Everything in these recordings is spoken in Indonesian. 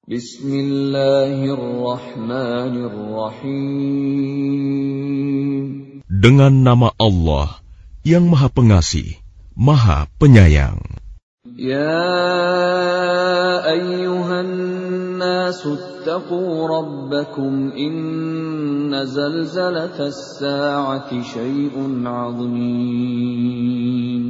Bismillahirrahmanirrahim. Dengan nama Allah yang Maha Pengasih, Maha Penyayang. Ya ayyuhan nasu attaqu rabbakum inna zalzalatas sa'ati syai'un 'azim.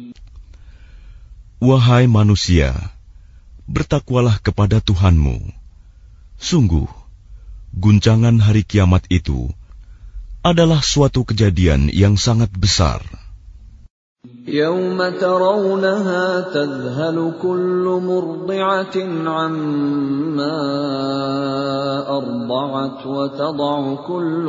Wahai manusia, bertakwalah kepada Tuhanmu. Sungguh, guncangan hari kiamat itu adalah suatu kejadian yang sangat besar. يَوْمَ تَرَوْنَهَا تَذْهَلُ كُلُّ مُرْضِعَةٍ عَمَّا أَرْضَعَتْ وَتَضَعُ كُلُّ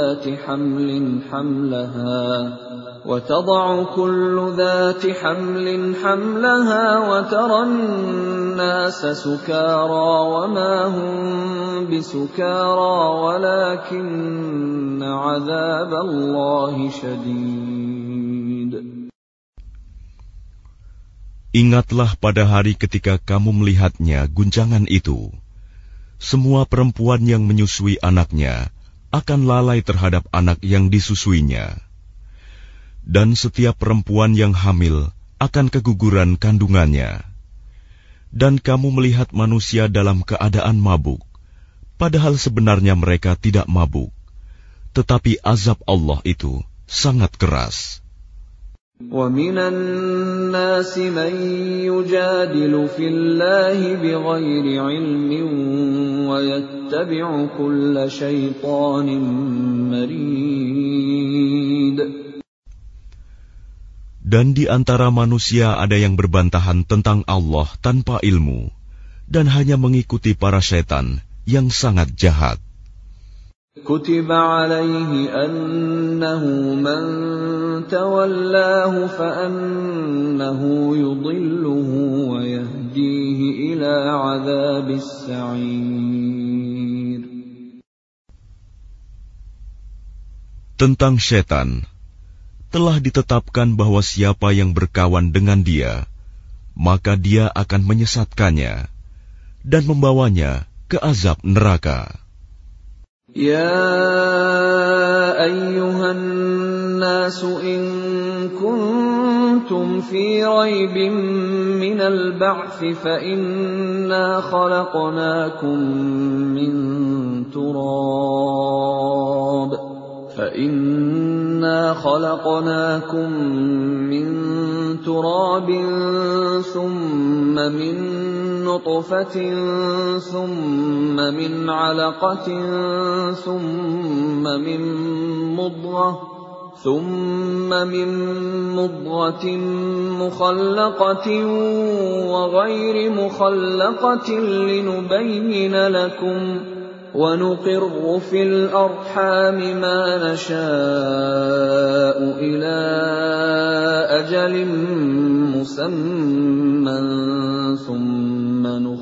ذَاتِ حَمْلٍ حَمْلَهَا وَتَرَى النَّاسَ سُكَارَى وَمَا هُمْ بِسُكَارَى وَلَكِنَّ عَذَابَ اللَّهِ شَدِيدٌ. Ingatlah pada hari ketika kamu melihatnya guncangan itu. Semua perempuan yang menyusui anaknya akan lalai terhadap anak yang disusuinya. Dan setiap perempuan yang hamil akan keguguran kandungannya. Dan kamu melihat manusia dalam keadaan mabuk, padahal sebenarnya mereka tidak mabuk. Tetapi azab Allah itu sangat keras. وَمِنَ النَّاسِ مَن يُجَادِلُ فِي اللَّهِ بِغَيْرِ عِلْمٍ وَيَتَّبِعُ كُلَّ شَيْطَانٍ مَرِيدٍ. Dan di antara manusia ada yang berbantahan tentang Allah tanpa ilmu, dan hanya mengikuti para syaitan yang sangat jahat. كُتِبَ عَلَيْهِ أَنَّهُ مَنْ تَوَلَّاهُ فَأَنَّهُ يُضِلُّهُ وَيَهْدِيهِ إِلَى عَذَابِ السَّعِيرِ. Tentang syaitan, telah ditetapkan bahwa siapa yang berkawan dengan dia, maka dia akan menyesatkannya dan membawanya ke azab neraka. يَا أَيُّهَا النَّاسُ إِن كُنتُمْ فِي رَيْبٍ مِّنَ الْبَعْثِ فَإِنَّا خَلَقْنَاكُم مِّن تُرَابٍ ثُمَّ مِن نُّطْفَةٍ ثُمَّ مِنْ عَلَقَةٍ ثُمَّ مِن مُّضْغَةٍ مُّخَلَّقَةٍ وَغَيْرِ مُخَلَّقَةٍ لِّنُبَيِّنَ لَكُمْ وَنُقِرُّ فِي الْأَرْحَامِ مَا نَشَاءُ إِلَىٰ أَجَلٍ مُّسَمًّى ثُمَّ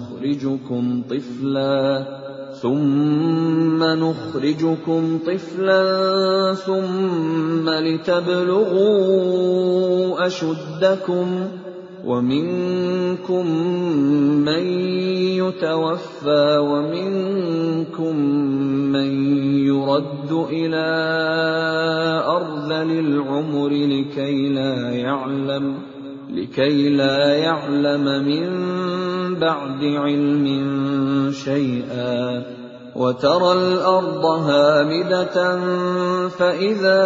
نُخْرِجُكُمْ طِفْلًا ثُمَّ لِتَبْلُغُوا أَشُدَّكُمْ وَمِنكُم مَّن يُتَوَفَّى وَمِنكُم مَّن يُرَدُّ إِلَىٰ أَرْذَلِ الْعُمُرِ لكي لا يعلم من بعد علم شيئا وترى الأرض هامدة فإذا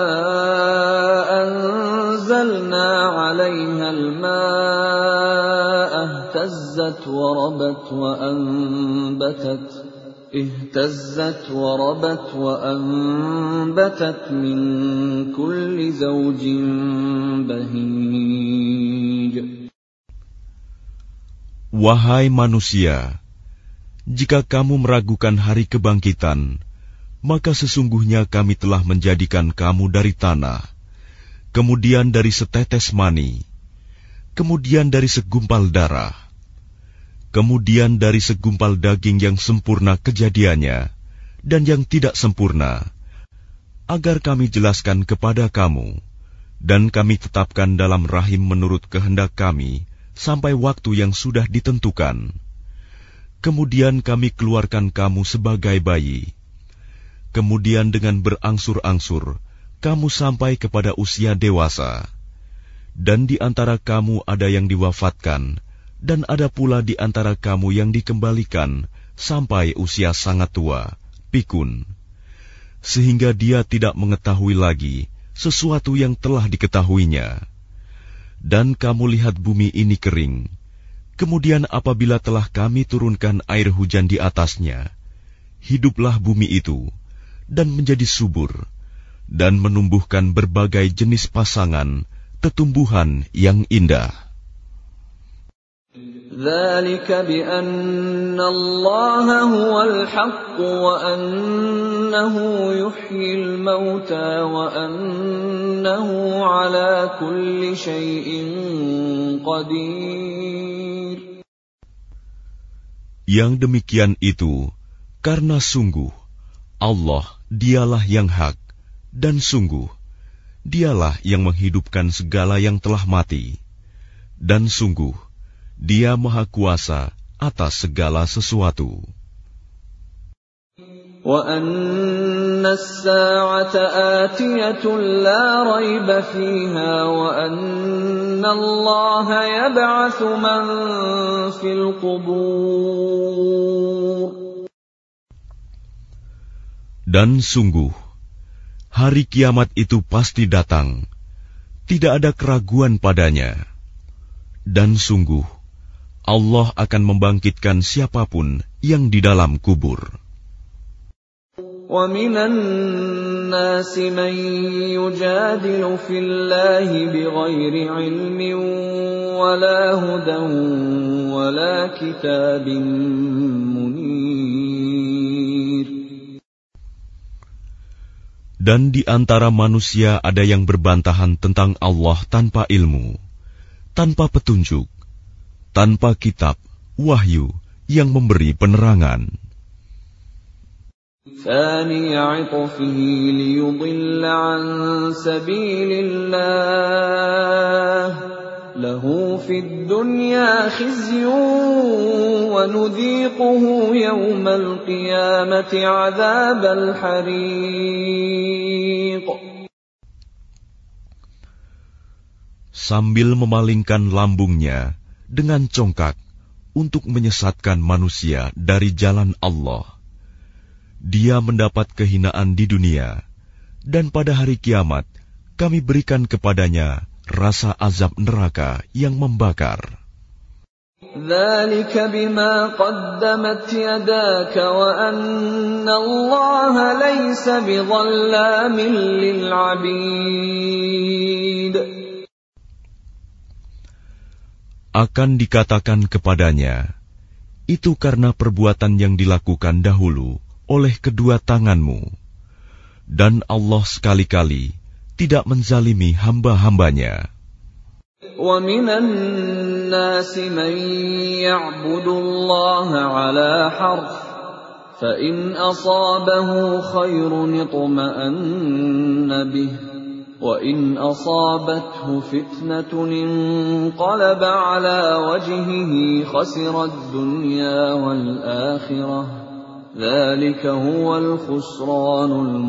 أنزلنا عليها الماء اهتزت وربت وأنبتت من كل زوج بهيج. Wahai manusia, jika kamu meragukan hari kebangkitan, maka sesungguhnya kami telah menjadikan kamu dari tanah, kemudian dari setetes mani, kemudian dari segumpal darah, kemudian dari segumpal daging yang sempurna kejadiannya dan yang tidak sempurna, agar kami jelaskan kepada kamu, dan kami tetapkan dalam rahim menurut kehendak kami sampai waktu yang sudah ditentukan. Kemudian kami keluarkan kamu sebagai bayi. Kemudian dengan berangsur-angsur, kamu sampai kepada usia dewasa. Dan di antara kamu ada yang diwafatkan, dan ada pula di antara kamu yang dikembalikan sampai usia sangat tua, pikun. Sehingga dia tidak mengetahui lagi sesuatu yang telah diketahuinya. Dan kamu lihat bumi ini kering. Kemudian apabila telah kami turunkan air hujan di atasnya, hiduplah bumi itu, dan menjadi subur, dan menumbuhkan berbagai jenis pasangan, tetumbuhan yang indah. ذَلِكَ بِأَنَّ اللَّهَ هُوَ الْحَقُّ وَأَنَّهُ يُحْيِي الْمَوْتَى وَأَنَّهُ عَلَى كُلِّ شَيْءٍ قَدِيرٌ. Yang demikian itu karena sungguh Allah dialah yang hak, dan sungguh dialah yang menghidupkan segala yang telah mati, dan sungguh Dia Maha Kuasa atas segala sesuatu. وَأَنَّ السَّاعَةَ آتِيَةٌ لَا رَيْبَ فِيهَا وَأَنَّ اللَّهَ يَبْعَثُ مَن فِي الْقُبُورِ. Dan sungguh, hari kiamat itu pasti datang, tidak ada keraguan padanya. Dan sungguh, Allah akan membangkitkan siapapun yang di dalam kubur. وَمِنَ النَّاسِ مَن يُجَادِلُ فِي اللَّهِ بِغَيْرِ عِلْمٍ وَلَا هُدًى وَلَا كِتَابٍ مُنِيرٍ. Dan di antara manusia ada yang berbantahan tentang Allah tanpa ilmu, tanpa petunjuk, tanpa kitab, wahyu yang memberi penerangan. ثَانِيَ عِطْفِهِ لِيُضِلَّ عَن سَبِيلِ اللَّهِ لَهُ فِي الدُّنْيَا خِزْيٌ وَنُذِيقُهُ يَوْمَ الْقِيَامَةِ عَذَابَ الْحَرِيقِ. Sambil memalingkan lambungnya dengan congkak untuk menyesatkan manusia dari jalan Allah, dia mendapat kehinaan di dunia, dan pada hari kiamat kami berikan kepadanya rasa azab neraka yang membakar. ذَلِكَ بِمَا قَدَّمَتْ يَدَاكَ وَأَنَّ اللَّهَ لَيْسَ بِظَلَّامٍ لِلْعَبِيدِ. Akan dikatakan kepadanya, itu karena perbuatan yang dilakukan dahulu oleh kedua tanganmu, dan Allah sekali-kali tidak menzalimi hamba-hambanya. وَمِنَ النَّاسِ مَن يَعْبُدُ اللَّهَ عَلَى حَرْفٍ فَإِنْ أَصَابَهُ خَيْرٌ اطْمَأَنَّ بِهِ وَإِنْ أَصَابَتْهُ فِتْنَةٌ انقَلَبَ عَلَى وَجْهِهِ خَسِرَ الدُّنْيَا وَالْآخِرَةَ ذَلِكَ هُوَ الْخُسْرَانُ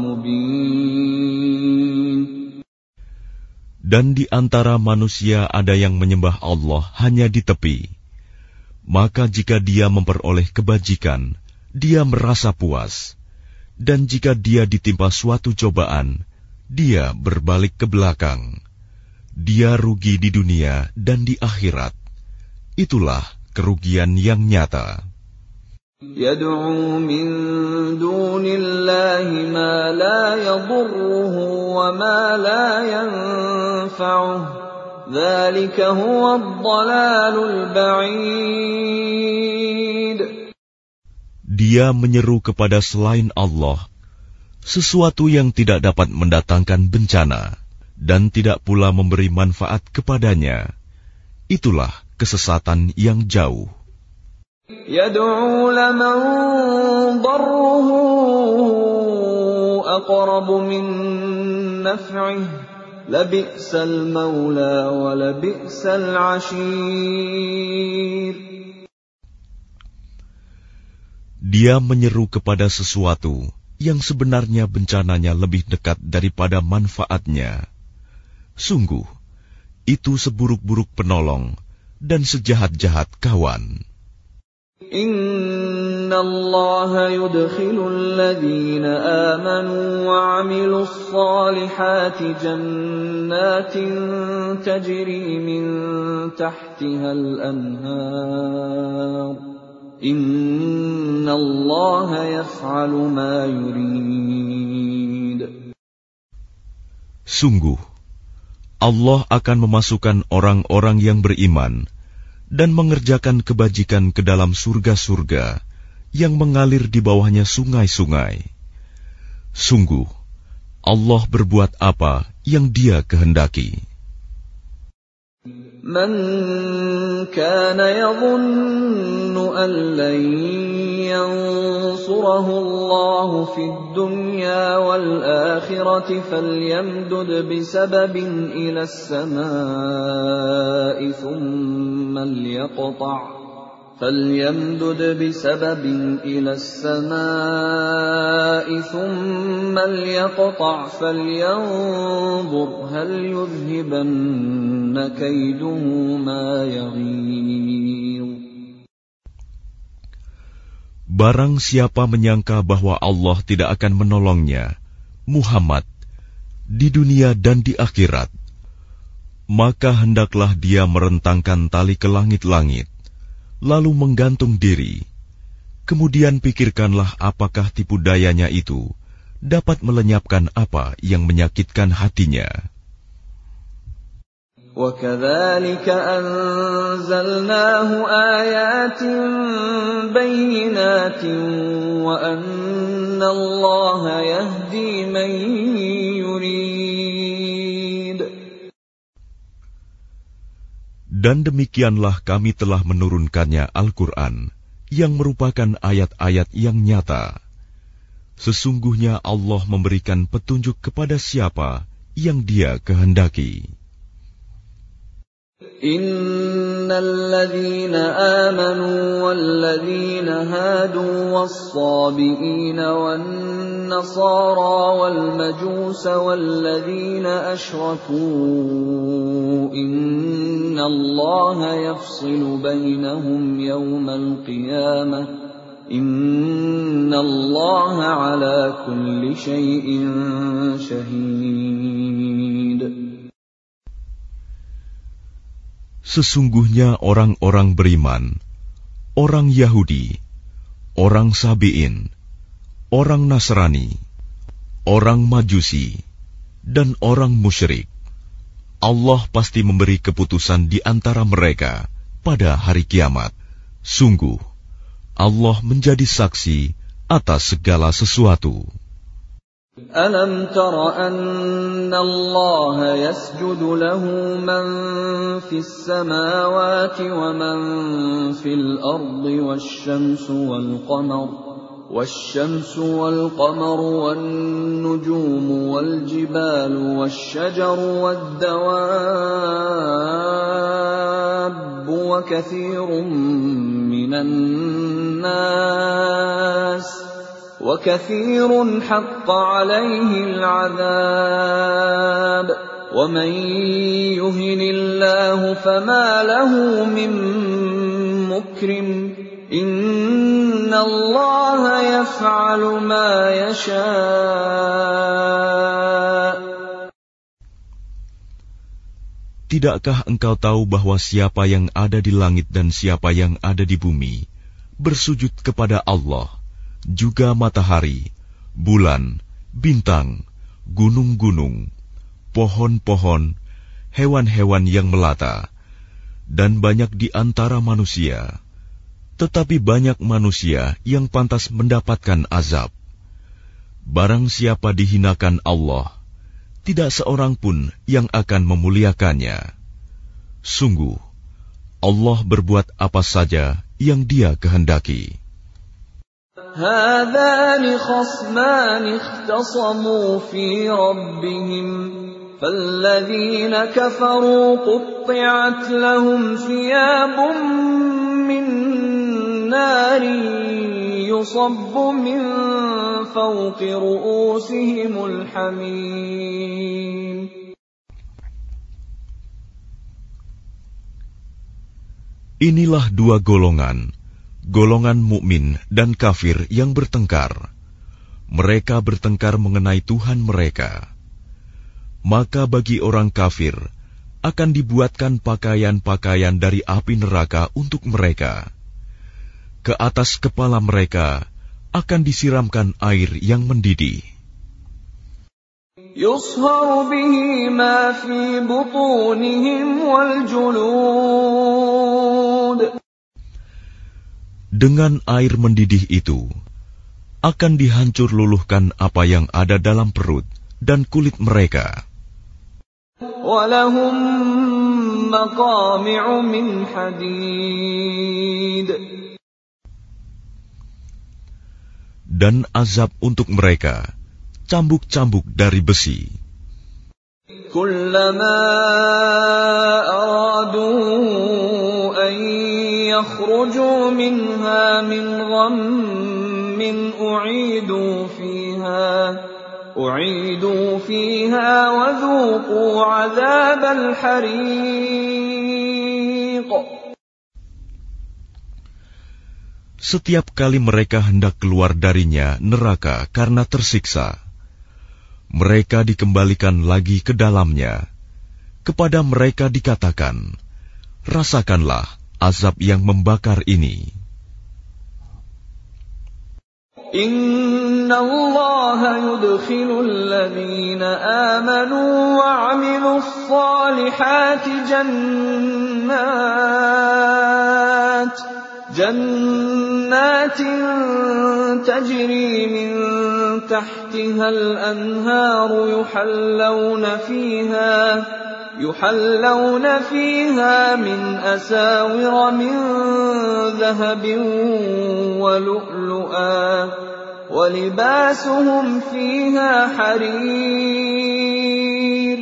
الْمُبِينُ. Dan di antara manusia ada yang menyembah Allah hanya di tepi. Maka jika dia memperoleh kebajikan, dia merasa puas. Dan jika dia ditimpa suatu cobaan, dia berbalik ke belakang. Dia rugi di dunia dan di akhirat. Itulah kerugian yang nyata. يَدْعُو مِن دُونِ اللَّهِ مَا لَا يَضُرُّهُ وَمَا لَا يَنفَعُهُ ذَلِكَ هُوَ الضَّلَالُ الْبَعِيدُ. Dia menyeru kepada selain Allah sesuatu yang tidak dapat mendatangkan bencana dan tidak pula memberi manfaat kepadanya. Itulah kesesatan yang jauh. يَدْعُو لَمَن ضَرُّهُ أَقْرَبُ مِن نَّفْعِهِ لَبِئْسَ الْمَوْلَىٰ وَلَبِئْسَ الْعَشِيرُ. Dia menyeru kepada sesuatu yang sebenarnya bencananya lebih dekat daripada manfaatnya. Sungguh, itu seburuk-buruk penolong dan sejahat-jahat kawan. Inna Allah yudkhilul ladhina amanu wa 'amilus salihati jannatin tajri min tahtihal anhar. Inna Allah yaf'alu ma yurid. Sungguh, Allah akan memasukkan orang-orang yang beriman dan mengerjakan kebajikan ke dalam surga-surga yang mengalir di bawahnya sungai-sungai. Sungguh, Allah berbuat apa yang Dia kehendaki. Man kana yadhunnu an lan yansurahu Allah fid dunya wal akhirati falyamdud bisababin ila as-samaa'i thumma liyaqta' فليمدد بسبب إلى السماء ثم ليقطع فلينظر هل يذهبن كيده ما يغيظ. Barang siapa menyangka bahwa Allah tidak akan menolongnya, Muhammad, di dunia dan di akhirat, maka hendaklah dia merentangkan tali ke langit-langit, lalu menggantung diri. Kemudian pikirkanlah apakah tipu dayanya itu dapat melenyapkan apa yang menyakitkan hatinya. وَكَذَلِكَ أَنزَلْنَاهُ آيَاتٍ بَيِّنَاتٍ وَأَنَّ اللَّهَ يَهْدِي مَن يُرِيدُ. Dan demikianlah kami telah menurunkannya Al-Quran, yang merupakan ayat-ayat yang nyata. Sesungguhnya Allah memberikan petunjuk kepada siapa yang Dia kehendaki. Innal ladzina amanu wal ladzina hadu was-sabiina wan nasara wal majusa wal ladzina asyraku innallaha yafsilu bainahum yawmal qiyamah innallaha ala kulli syai'in syahid. Sesungguhnya orang-orang beriman, orang Yahudi, orang Sabi'in, orang Nasrani, orang Majusi, dan orang musyrik, Allah pasti memberi keputusan di antara mereka pada hari kiamat. Sungguh, Allah menjadi saksi atas segala sesuatu. Alam tara anna Allah yasjudu lahu man fis samawati wa man fil ardi wasyamsu wal qamaru wan nujumu wal jibalu wasyajaru wad dawabbu wa katsirun minan nas وَكَثِيرٌ حَقَّ عَلَيْهِ الْعَذَابُ وَمَن يُهِنِ اللَّهُ فَمَا لَهُ مِن مُّكْرِمٍ إِنَّ اللَّهَ يَفْعَلُ مَا يَشَاءُ. Tidakkah engkau tahu bahwa siapa yang ada di langit dan siapa yang ada di bumi bersujud kepada Allah, juga matahari, bulan, bintang, gunung-gunung, pohon-pohon, hewan-hewan yang melata, dan banyak di antara manusia. Tetapi banyak manusia yang pantas mendapatkan azab. Barang siapa dihinakan Allah, tidak seorang pun yang akan memuliakannya. Sungguh, Allah berbuat apa saja yang Dia kehendaki. هذان خصمان اختصموا في ربهم فالذين كفروا قطعت لهم ثياب من نار يصب من فوق رؤوسهم الحميم. Inilah dua golongan, golongan mukmin dan kafir yang bertengkar. Mereka bertengkar mengenai Tuhan mereka. Maka bagi orang kafir akan dibuatkan pakaian-pakaian dari api neraka untuk mereka. Ke atas kepala mereka akan disiramkan air yang mendidih. يصهر به ما في بطونهم والجلود. Dengan air mendidih itu akan dihancur luluhkan apa yang ada dalam perut dan kulit mereka. وَلَهُم مَّقَامِعُ مِنْ حَدِيدٍ. Dan azab untuk mereka cambuk-cambuk dari besi. كُلَّمَا أَرَادُوا أَن يَخْرُجُوا مِنْهَا مِنْ غَمٍّ أُعِيدُوا فِيهَا وَذُوقُوا عَذَابَ الْحَرِيقِ. Setiap kali mereka hendak keluar darinya neraka karena tersiksa, mereka dikembalikan lagi ke dalamnya. Kepada mereka dikatakan, rasakanlah azab yang membakar ini. Inna Allah yudkhilul ladhina amanu wa 'amilus salihati jannatin tajri min tahtiha al-anharu yuhallawna fiha min asawira min dhahabin wa lu'lu'a wa libasuhum fiha harir.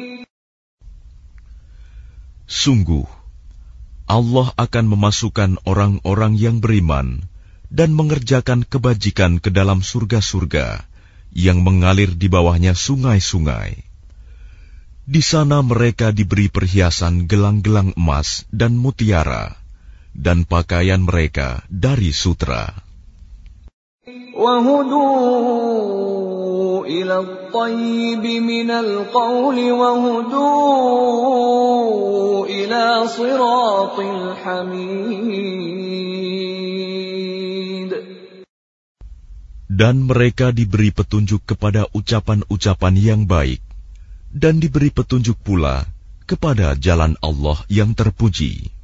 Sungguh Allah akan memasukkan orang-orang yang beriman dan mengerjakan kebajikan ke dalam surga-surga yang mengalir di bawahnya sungai-sungai. Di sana mereka diberi perhiasan gelang-gelang emas dan mutiara, dan pakaian mereka dari sutra. وَهُدُوا إِلَى الطَّيِّبِ مِنَ الْقَوْلِ وَهُدُوا إِلَى صِرَاطِ الْحَمِيدِ. Dan mereka diberi petunjuk kepada ucapan-ucapan yang baik, dan diberi petunjuk pula kepada jalan Allah yang terpuji.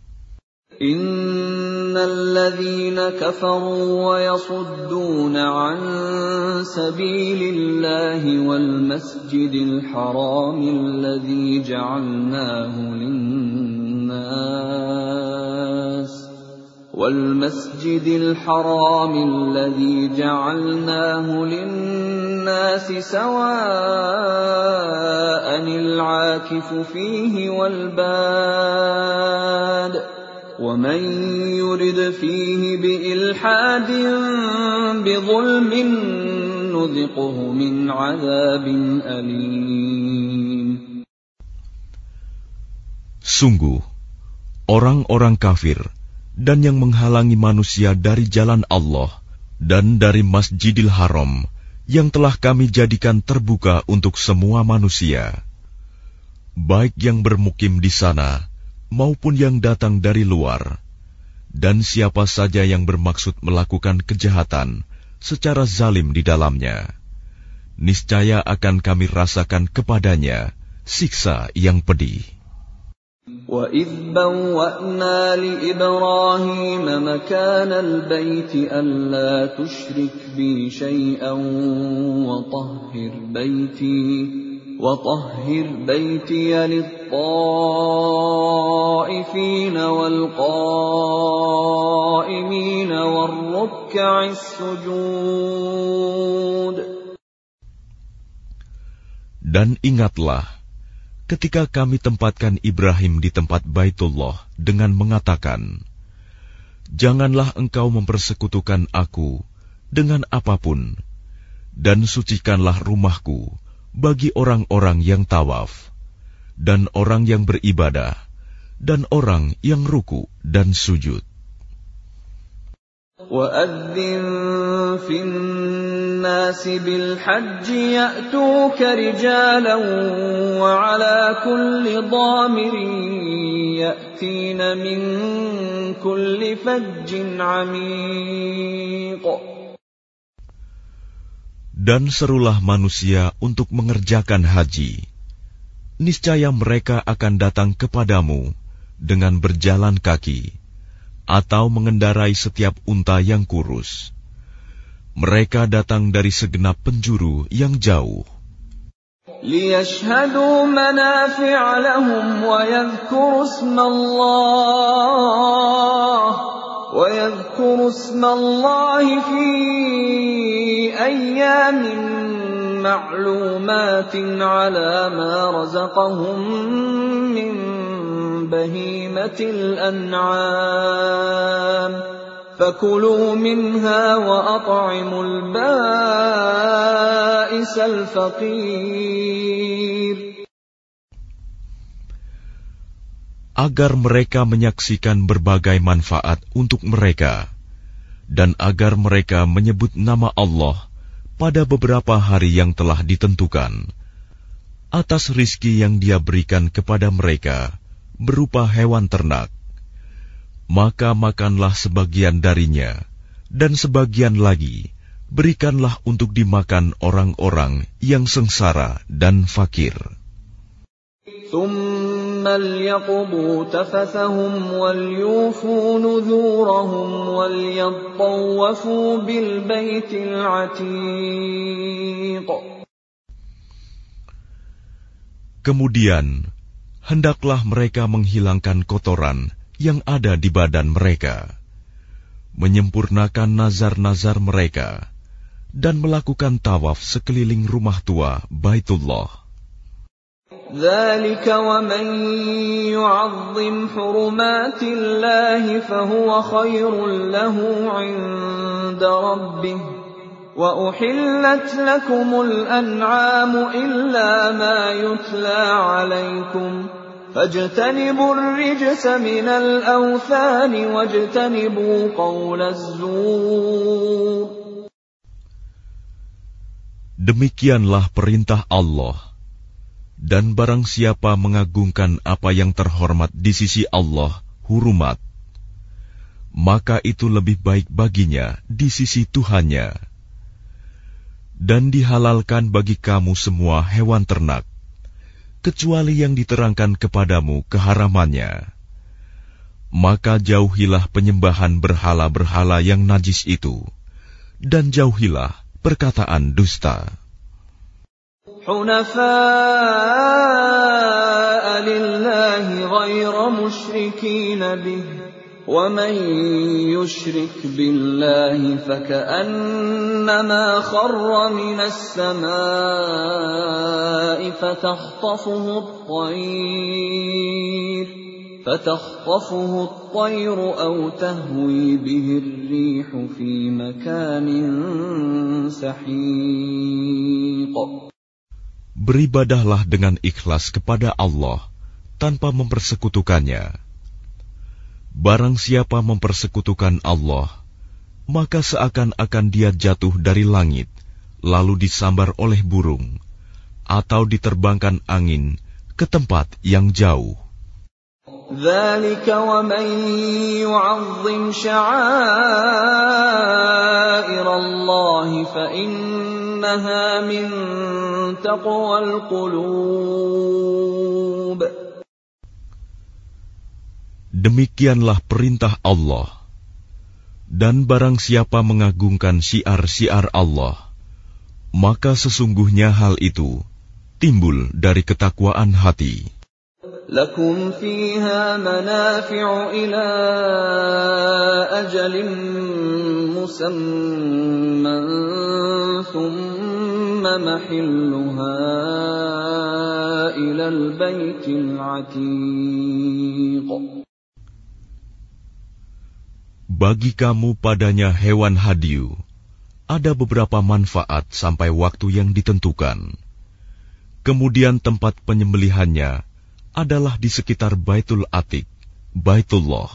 Innal ladzina kafaru wa yasudduna 'an sabilillahi wal masjidil harami alladzi ja'alnahu lin-nas sawa'anil 'akifu fihi wal bad. وَمَنْ يُرِدْ فِيهِ بِإِلْحَادٍ بِظُلْمٍ نُذِقْهُ مِنْ عَذَابٍ أَلِيمٍ. Sungguh, orang-orang kafir dan yang menghalangi manusia dari jalan Allah dan dari Masjidil Haram yang telah kami jadikan terbuka untuk semua manusia, baik yang bermukim di sana maupun yang datang dari luar, dan siapa saja yang bermaksud melakukan kejahatan secara zalim di dalamnya, niscaya akan kami rasakan kepadanya siksa yang pedih. وَإِذْ بَوَّأْنَا لِإِبْرَاهِيمَ مَكَانَ الْبَيْتِ أَلَّا تُشْرِكْ بِي شَيْئًا وَطَهِّرْ بَيْتِيَ لِلطَّائِفِينَ وَالْقَائِمِينَ وَالرُّكَّعِ السُّجُودِ. Dan ingatlah ketika kami tempatkan Ibrahim di tempat Baitullah dengan mengatakan, janganlah engkau mempersekutukan aku dengan apapun, dan sucikanlah rumahku bagi orang-orang yang tawaf, dan orang yang beribadah, dan orang yang ruku dan sujud. وَأَذِّن فِي النَّاسِ بِالْحَجِّ يَأْتُوكَ رِجَالًا وَعَلَى كُلِّ ضَامِرٍ يَأْتِينَ مِنْ كُلِّ فَجٍّ عَمِيقٍ. Dan serulah manusia untuk mengerjakan haji. Niscaya mereka akan datang kepadamu dengan berjalan kaki, atau mengendarai setiap unta yang kurus. Mereka datang dari segenap penjuru yang jauh. لِيَشْهَدُوا مَنَافِعَ لَهُمْ وَيَذْكُرُوا اسْمَ اللَّهِ فِي أَيَّامٍ مَّعْلُومَاتٍ عَلَى مَا رَزَقَهُم مِّن بهيمة الأنعام فكلوا منها وأطعموا البائس الفقير. Agar mereka menyaksikan berbagai manfaat untuk mereka, dan agar mereka menyebut nama Allah pada beberapa hari yang telah ditentukan, atas rizki yang Dia berikan kepada mereka berupa hewan ternak, maka makanlah sebagian darinya, dan sebagian lagi berikanlah untuk dimakan orang-orang yang sengsara dan fakir. ثُمَّ لْيَقْضُوا تَفَثَهُمْ وَلْيُوفُوا نُذُورَهُمْ وَلْيَطَّوَّفُوا بِالْبَيْتِ الْعَتِيقِ. Kemudian hendaklah mereka menghilangkan kotoran yang ada di badan mereka, menyempurnakan nazar-nazar mereka, dan melakukan tawaf sekeliling rumah tua Baitullah. ذَلِكَ وَمَن يُعَظِّمْ حُرُمَاتِ اللَّهِ فَهُوَ خَيْرٌ لَّهُ عِندَ رَبِّهِ وَأُحِلَّتْ لَكُمُ الْأَنْعَامُ إِلَّا مَا يُتْلَى عَلَيْكُمْ فَاجْتَنِبُوا الرِّجْسَ مِنَ الْأَوْثَانِ وَاجْتَنِبُوا قَوْلَ الزُّورِ. Demikianlah perintah Allah. Dan barang siapa mengagungkan apa yang terhormat di sisi Allah, hurumat, maka itu lebih baik baginya di sisi Tuhannya. Dan dihalalkan bagi kamu semua hewan ternak, kecuali yang diterangkan kepadamu keharamannya. Maka jauhilah penyembahan berhala-berhala yang najis itu, dan jauhilah perkataan dusta. حُنَفَاءَ لِلَّهِ غَيْرَ مُشْرِكِينَ بِهِ وَمَن يُشْرِكْ بِاللَّهِ فَكَأَنَّمَا خَرَّ مِنَ السَّمَاءِ فَتَخْطَفُهُ الطَّيْرُ أَوْ تَهْوِي بِهِ الرِّيحُ فِي مَكَانٍ سَحِيقٍ. Beribadahlah dengan ikhlas kepada Allah tanpa mempersekutukannya. Barang siapa mempersekutukan Allah, maka seakan-akan dia jatuh dari langit, lalu disambar oleh burung, atau diterbangkan angin ke tempat yang jauh. ذَلِكَ وَمَن يُعَظِّمْ شَعَائِرَ اللَّهِ فَإِنَّهَا مِن تَقْوَى الْقُلُوبِ. Demikianlah perintah Allah. Dan barang siapa mengagungkan syiar-syiar Allah, maka sesungguhnya hal itu timbul dari ketakwaan hati. لَكُمْ فِيهَا مَنَافِعُ إِلَى أَجَلٍ مُّسَمًّى ثُمَّ مَحِلُّهَا إِلَى الْبَيْتِ الْعَتِيقِ. Bagi kamu padanya hewan hadiu ada beberapa manfaat sampai waktu yang ditentukan. Kemudian tempat penyembelihannya adalah di sekitar Baitul Atiq, Baitullah.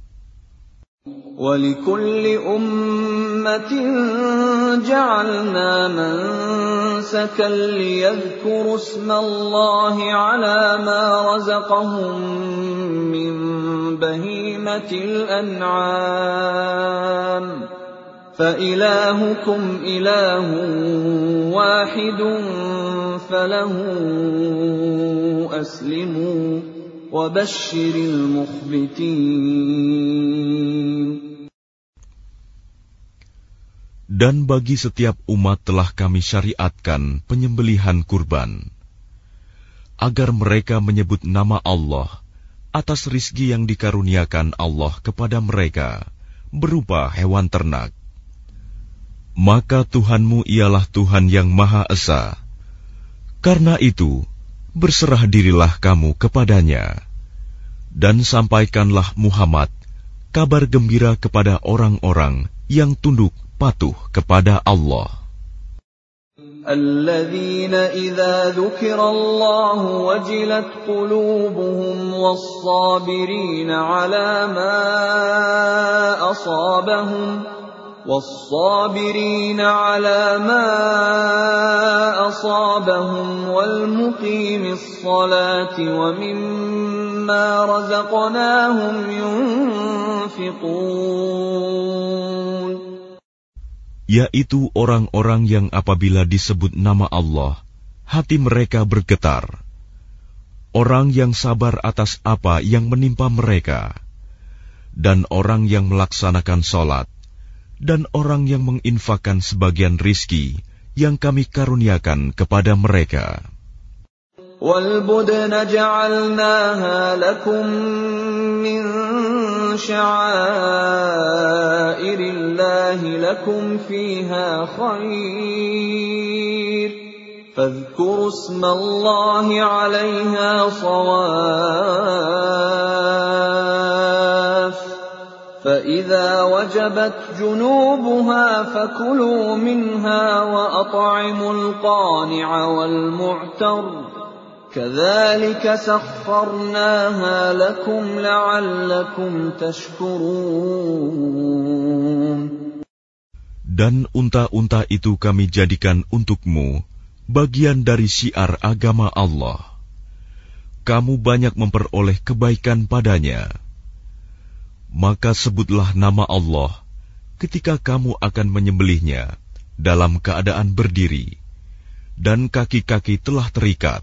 وَلِكُلِّ أُمَّةٍ جَعَلْنَا مَنسَكًا لِيَذْكُرُوا اسْمَ اللَّهِ عَلَى مَا رَزَقَهُم مِّن بَهِيمَةِ الْأَنْعَامِ فَإِلَٰهُكُمْ إِلَٰهٌ وَاحِدٌ فَلَهُ أَسْلِمُوا وَبَشِّرِ الْمُخْبِتِينَ. Dan bagi setiap umat telah kami syariatkan penyembelihan kurban, agar mereka menyebut nama Allah atas rizki yang dikaruniakan Allah kepada mereka berupa hewan ternak. Maka Tuhanmu ialah Tuhan yang Maha Esa. Karena itu, berserah dirilah kamu kepadanya. Dan sampaikanlah Muhammad kabar gembira kepada orang-orang yang tunduk patuh kepada Allah. Alladzina idza dzukirallahu wajilat qulubuhum was-sabirina 'ala ma asabahum والصابرين على ما أصابهم والمقيم الصلاة ومما رزقناهم ينفقون. Yaitu orang-orang yang apabila disebut nama Allah, hati mereka bergetar. Orang yang sabar atas apa yang menimpa mereka, dan orang yang melaksanakan sholat, dan orang yang menginfakkan sebagian rizki yang kami karuniakan kepada mereka. وَالْبُدْنَ جَعَلْنَاهَا لَكُمْ مِنْ شَعَائِرِ اللَّهِ لَكُمْ فِيهَا خَيْرٌ فَاذْكُرُوا اسْمَ اللَّهِ عَلَيْهَا صَوَافَّ فَإِذَا وَجَبَتْ جُنُوبُهَا فَكُلُوا مِنْهَا وَأَطْعِمُوا الْقَانِعَ وَالْمُعْتَرَّ كَذَلِكَ سَخَّرْنَاهَا لَكُمْ لَعَلَّكُمْ تَشْكُرُونَ. Dan unta-unta itu kami jadikan untukmu bagian dari syiar agama Allah. Kamu banyak memperoleh kebaikan padanya. Maka sebutlah nama Allah ketika kamu akan menyembelihnya dalam keadaan berdiri dan kaki-kaki telah terikat.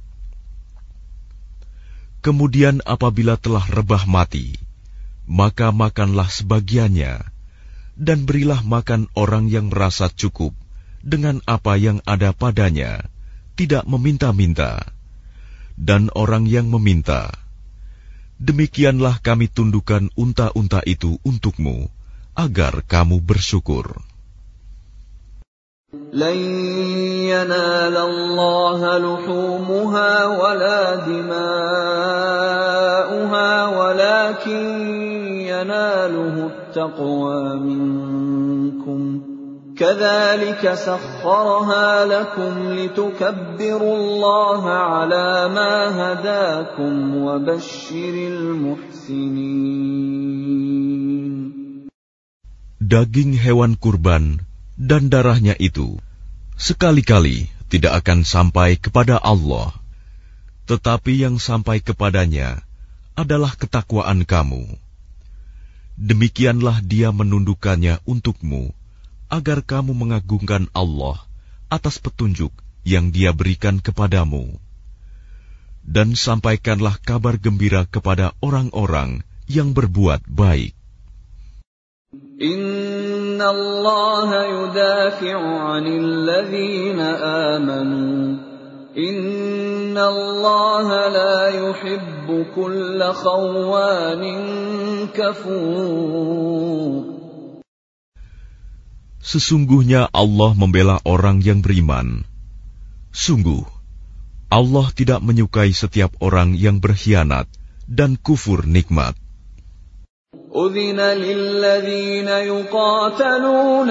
Kemudian apabila telah rebah mati, maka makanlah sebagiannya dan berilah makan orang yang merasa cukup dengan apa yang ada padanya, tidak meminta-minta, dan orang yang meminta. Demikianlah kami tundukkan unta-unta itu untukmu, agar kamu bersyukur. لَن يَنَالَ اللَّهَ لُحُومُهَا وَلَا دِمَاؤُهَا وَلَكِن يَنَالُهُ التَّقْوَى مِنكُمْ كَذَلِكَ سَخَّرَهَا لَكُمْ لِتُكَبِّرُوا اللَّهَ عَلَى مَا هَدَاكُمْ وَبَشِّرِ الْمُحْسِنِينَ. Daging hewan kurban dan darahnya itu sekali-kali tidak akan sampai kepada Allah, tetapi yang sampai kepadanya adalah ketakwaan kamu. Demikianlah Dia menundukkannya untukmu, agar kamu mengagungkan Allah atas petunjuk yang Dia berikan kepadamu. Dan sampaikanlah kabar gembira kepada orang-orang yang berbuat baik. Inna Allah yudafi'u 'anil ladzina amanu. Inna Allah la yuhibbu kulla khawanin kafur. Sesungguhnya Allah membela orang yang beriman. Sungguh, Allah tidak menyukai setiap orang yang berkhianat dan kufur nikmat. أذن للذين يقاتلون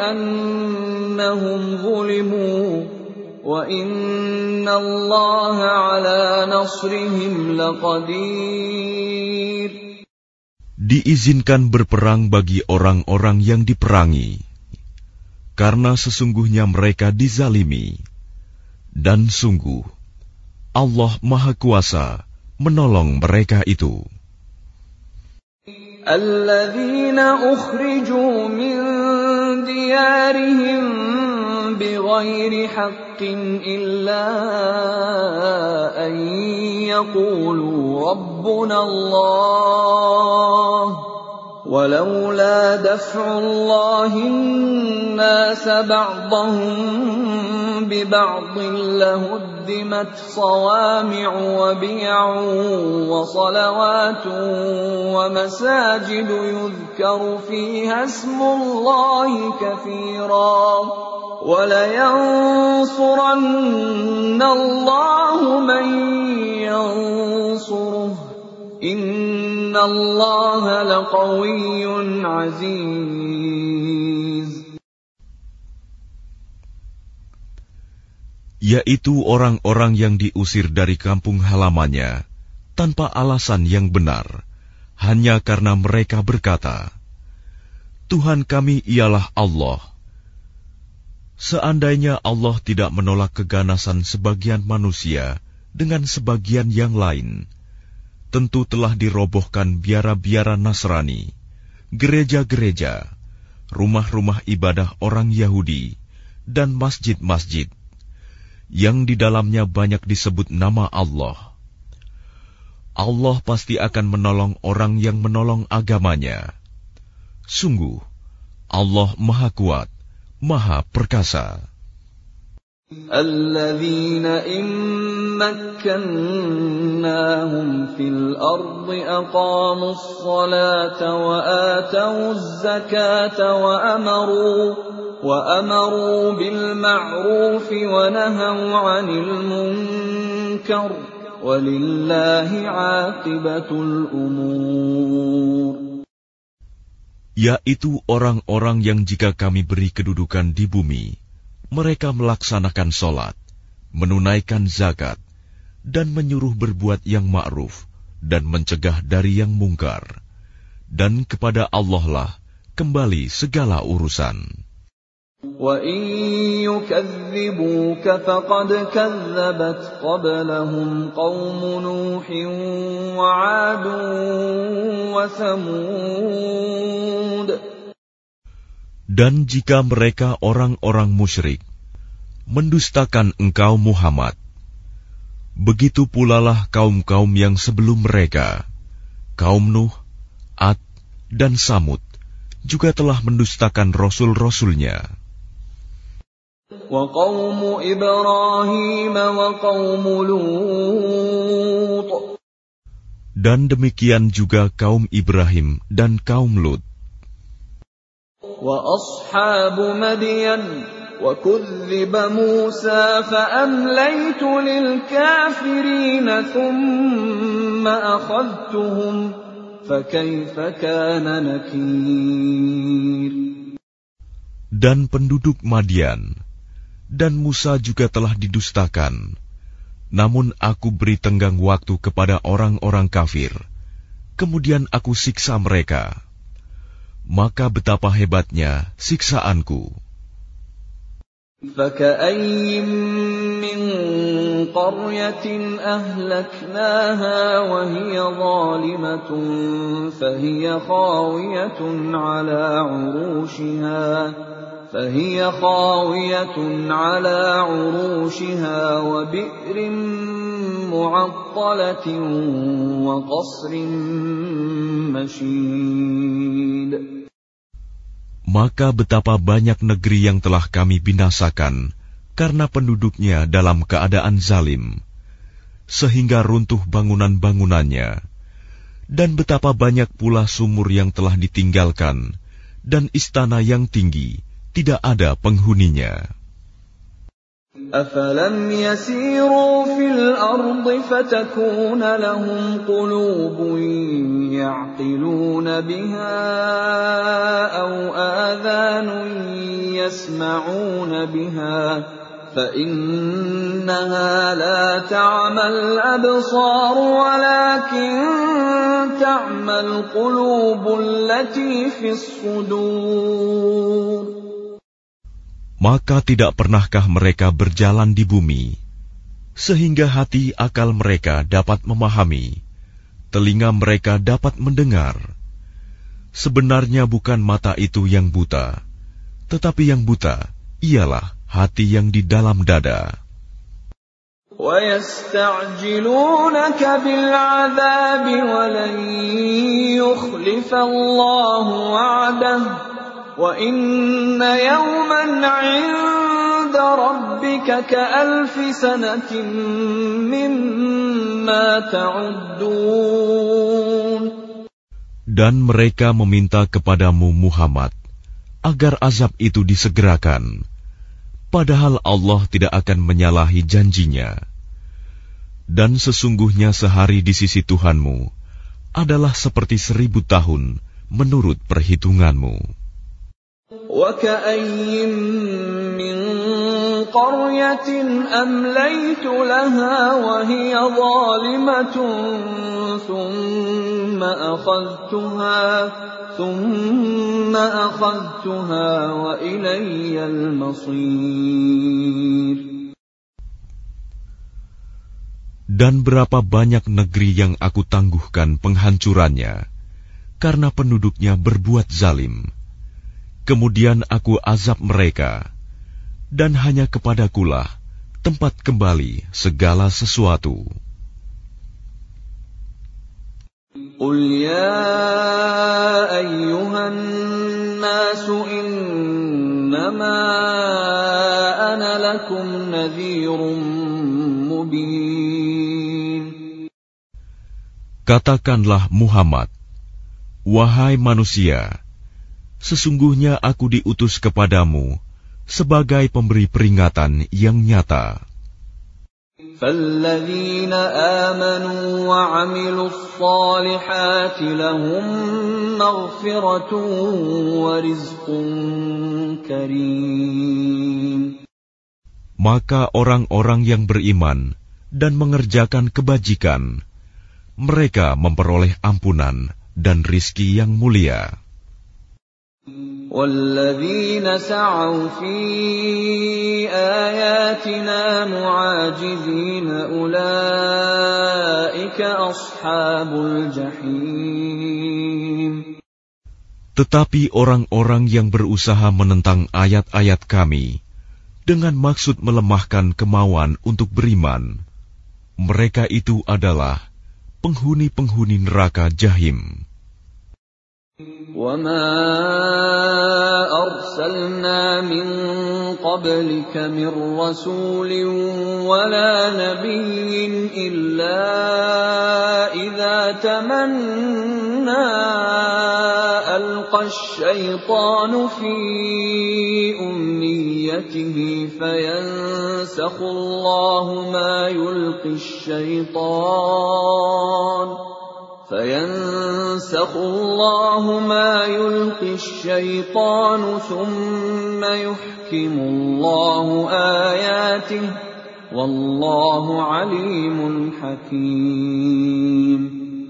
بأنهم ظلموا وإن الله على نصرهم لقدير. Diizinkan berperang bagi orang-orang yang diperangi, karena sesungguhnya mereka dizalimi, dan sungguh Allah Maha Kuasa menolong mereka itu. الذين أخرجوا من ديارهم بغير حق إلا أن يقولوا ربنا الله ولولا دفع الله الناس بعضهم ببعض لهدمت صوامع وبيع وصلوات ومساجد يذكر فيها اسم الله كثيرا ولينصرن الله من ينصره إن الله لقوي عزيز. Yaitu orang-orang yang diusir dari kampung halamannya tanpa alasan yang benar, hanya karena mereka berkata, Tuhan kami ialah Allah. Seandainya Allah tidak menolak keganasan sebagian manusia dengan sebagian yang lain, tentu telah dirobohkan biara-biara Nasrani, gereja-gereja, rumah-rumah ibadah orang Yahudi, dan masjid-masjid, yang di dalamnya banyak disebut nama Allah. Allah pasti akan menolong orang yang menolong agamanya. Sungguh, Allah Maha Kuat, Maha Perkasa. الذين إن مكناهم في الأرض أقاموا الصلاة وآتوا الزكاة وأمروا بالمعروف ونهوا عن المنكر ولله عاقبة الأمور. Yaitu orang-orang yang jika kami beri kedudukan di bumi, mereka melaksanakan sholat, menunaikan zakat, dan menyuruh berbuat yang ma'ruf, dan mencegah dari yang mungkar. Dan kepada Allah lah kembali segala urusan. وَإِن يُكَذِّبُوكَ فَقَدْ كَذَّبَتْ قَبْلَهُمْ قَوْمُ نُوحٍ وَعَادٌ وَثَمُودَ. Dan jika mereka orang-orang musyrik mendustakan engkau Muhammad, begitu pulalah kaum-kaum yang sebelum mereka, kaum Nuh, Ad, dan Samud, juga telah mendustakan rasul-rasulnya. وَقَوْمُ إِبْرَاهِيمَ وَقَوْمُ لُوطٍ. Dan demikian juga kaum Ibrahim dan kaum Lut. وَأَصْحَابُ مَدْيَنَ وَكُذِّبَ مُوسَى فَأَمْلَيْتُ لِلْكَافِرِينَ ثُمَّ أَخَذْتُهُمْ فَكَيْفَ كَانَ نَكِيرِ. Dan penduduk Madian dan Musa juga telah didustakan, namun aku beri tenggang waktu kepada orang-orang kafir, kemudian aku siksa mereka. Maka betapa hebatnya siksaanku. فَكَأَيٍّ مِّن قَرْيَةٍ أَهْلَكْنَاهَا وَهِيَ ظَالِمَةٌ فَهِيَ خَاوِيَةٌ عَلَى عُرُوشِهَا وَبِئْرٍ مُّعَطَّلَةٍ وَقَصْرٍ مَّشِيدٍ. Maka betapa banyak negeri yang telah kami binasakan karena penduduknya dalam keadaan zalim, sehingga runtuh bangunan-bangunannya, dan betapa banyak pula sumur yang telah ditinggalkan, dan istana yang tinggi tidak ada penghuninya. أَفَلَمْ يَسِيرُوا فِي الْأَرْضِ فَتَكُونَ لَهُمْ قُلُوبٌ يَعْقِلُونَ بِهَا أَوْ آذَانٌ يَسْمَعُونَ بِهَا فَإِنَّهَا لَا تَعْمَى الْأَبْصَارُ وَلَكِن تَعْمَى الْقُلُوبُ الَّتِي فِي الصُّدُورِ. Maka tidak pernahkah mereka berjalan di bumi, sehingga hati akal mereka dapat memahami, telinga mereka dapat mendengar. Sebenarnya bukan mata itu yang buta, tetapi yang buta ialah hati yang di dalam dada. وَيَسْتَعْجِلُونَكَ بِالْعَذَابِ وَلَنْ يُخْلِفَ اللَّهُ وَعْدَهُ وَإِنَّ يَوْمًا عِندَ رَبِّكَ كَأَلْفِ سَنَةٍ مِّمَّا تَعُدُّونَ. Dan mereka meminta kepadamu Muhammad agar azab itu disegerakan, padahal Allah tidak akan menyalahi janjinya. Dan sesungguhnya sehari di sisi Tuhanmu adalah seperti 1000 tahun menurut perhitunganmu. وَكَأَيِّن مِّن قَرْيَةٍ أَمْلَيْتُ لَهَا وَهِيَ ظَالِمَةٌ ثُمَّ أَخَذْتُهَا وَإِلَيَّ الْمَصِيرُ. Dan berapa banyak negeri yang aku tangguhkan penghancurannya, karena penduduknya berbuat zalim. Kemudian aku azab mereka, dan hanya kepadakulah tempat kembali segala sesuatu. قُلْ يَا أَيُّهَا النَّاسُ إِنَّمَا أَنَا لَكُمْ نَذِيرٌ مُبِينٌ. Katakanlah Muhammad, wahai manusia, sesungguhnya aku diutus kepadamu sebagai pemberi peringatan yang nyata. فَالَّذِينَ آمَنُوا وَعَمِلُوا الصَّالِحَاتِ لَهُم مَّغْفِرَةٌ وَرِزْقٌ كَرِيمٌ. Maka orang-orang yang beriman dan mengerjakan kebajikan, mereka memperoleh ampunan dan rizki yang mulia. وَالَّذِينَ سَعَوْا فِي آيَاتِنَا مُعَاجِزِينَ أُولَئِكَ أَصْحَابُ الْجَحِيمِ. Tetapi orang-orang yang berusaha menentang ayat-ayat kami dengan maksud melemahkan kemauan untuk beriman, mereka itu adalah penghuni-penghuni neraka Jahim. وَمَا أَرْسَلْنَا مِن قَبْلِكَ مِن رَّسُولٍ وَلَا نَبِيٍّ إِلَّا إِذَا تَمَنَّىٰ أَلْقَى الشَّيْطَانُ فِي أُمْنِيَّتِهِ فَيَنسَخُ اللَّهُ مَا يُلْقِي الشَّيْطَانُ ثُمَّ يُحْكِمُ اللَّهُ آيَاتِهِ وَاللَّهُ عَلِيمٌ حَكِيمٌ.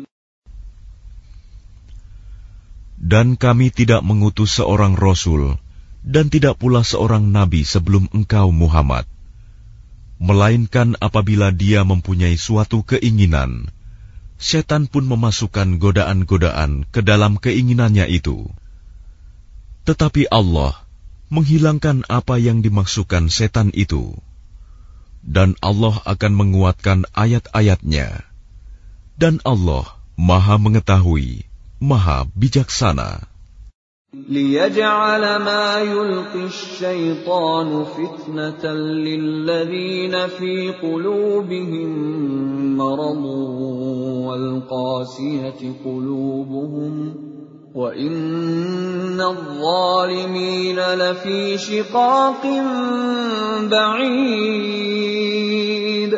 Dan kami tidak mengutus seorang Rasul dan tidak pula seorang Nabi sebelum engkau Muhammad, melainkan apabila dia mempunyai suatu keinginan, setan pun memasukkan godaan-godaan ke dalam keinginannya itu. Tetapi Allah menghilangkan apa yang dimaksudkan setan itu, dan Allah akan menguatkan ayat-ayatnya. Dan Allah Maha Mengetahui, Maha Bijaksana. لِيَجْعَلَ مَا يُلْقِي الشَّيْطَانُ فِتْنَةً لِّلَّذِينَ فِي قُلُوبِهِم مَّرَضٌ وَالْقَاسِيَةِ قُلُوبُهُمْ وَإِنَّ الظَّالِمِينَ لَفِي شِقَاقٍ بَعِيدٍ.